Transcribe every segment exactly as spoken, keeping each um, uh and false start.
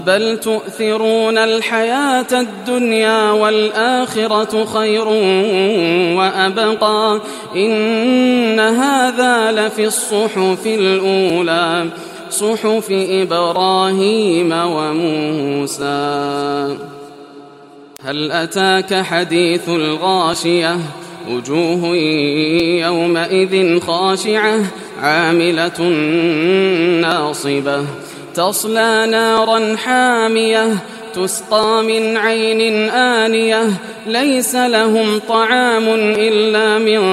بل تؤثرون الحياة الدنيا والآخرة خير وأبقى إن هذا لفي الصحف الأولى صحف إبراهيم وموسى. هل أتاك حديث الغاشية وجوه يومئذ خاشعة عاملة ناصبة تصلى نارا حامية تسقى من عين آنية ليس لهم طعام إلا من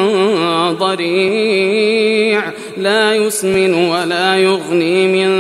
ضريع لا يسمن ولا يغني من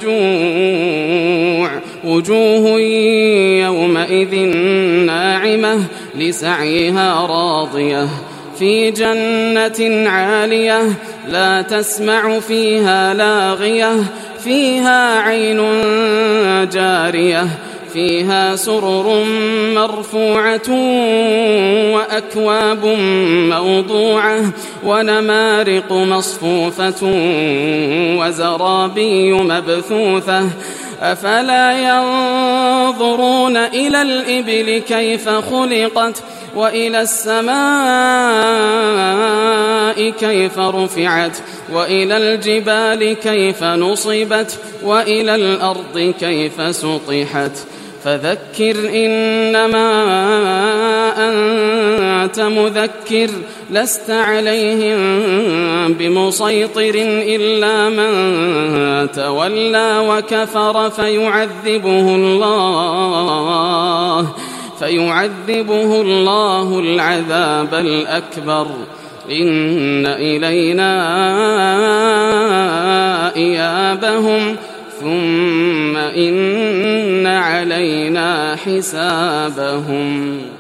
جوع وجوه يومئذ ناعمة لسعيها راضية في جنة عالية لا تسمع فيها لاغية فيها عين جارية فيها سرر مرفوعة وأكواب موضوعة ونمارق مصفوفة وزرابي مبثوثة أفلا ينظرون إلى الإبل كيف خلقت وإلى السماء كيف رفعت وإلى الجبال كيف نصبت وإلى الأرض كيف سطحت فذكر إنما أنت مذكر لست عليهم بمسيطر إلا من تولى وكفر فيعذبه الله فيعذبه الله العذاب الأكبر إن إلينا إيابهم ثم إن علينا حسابهم.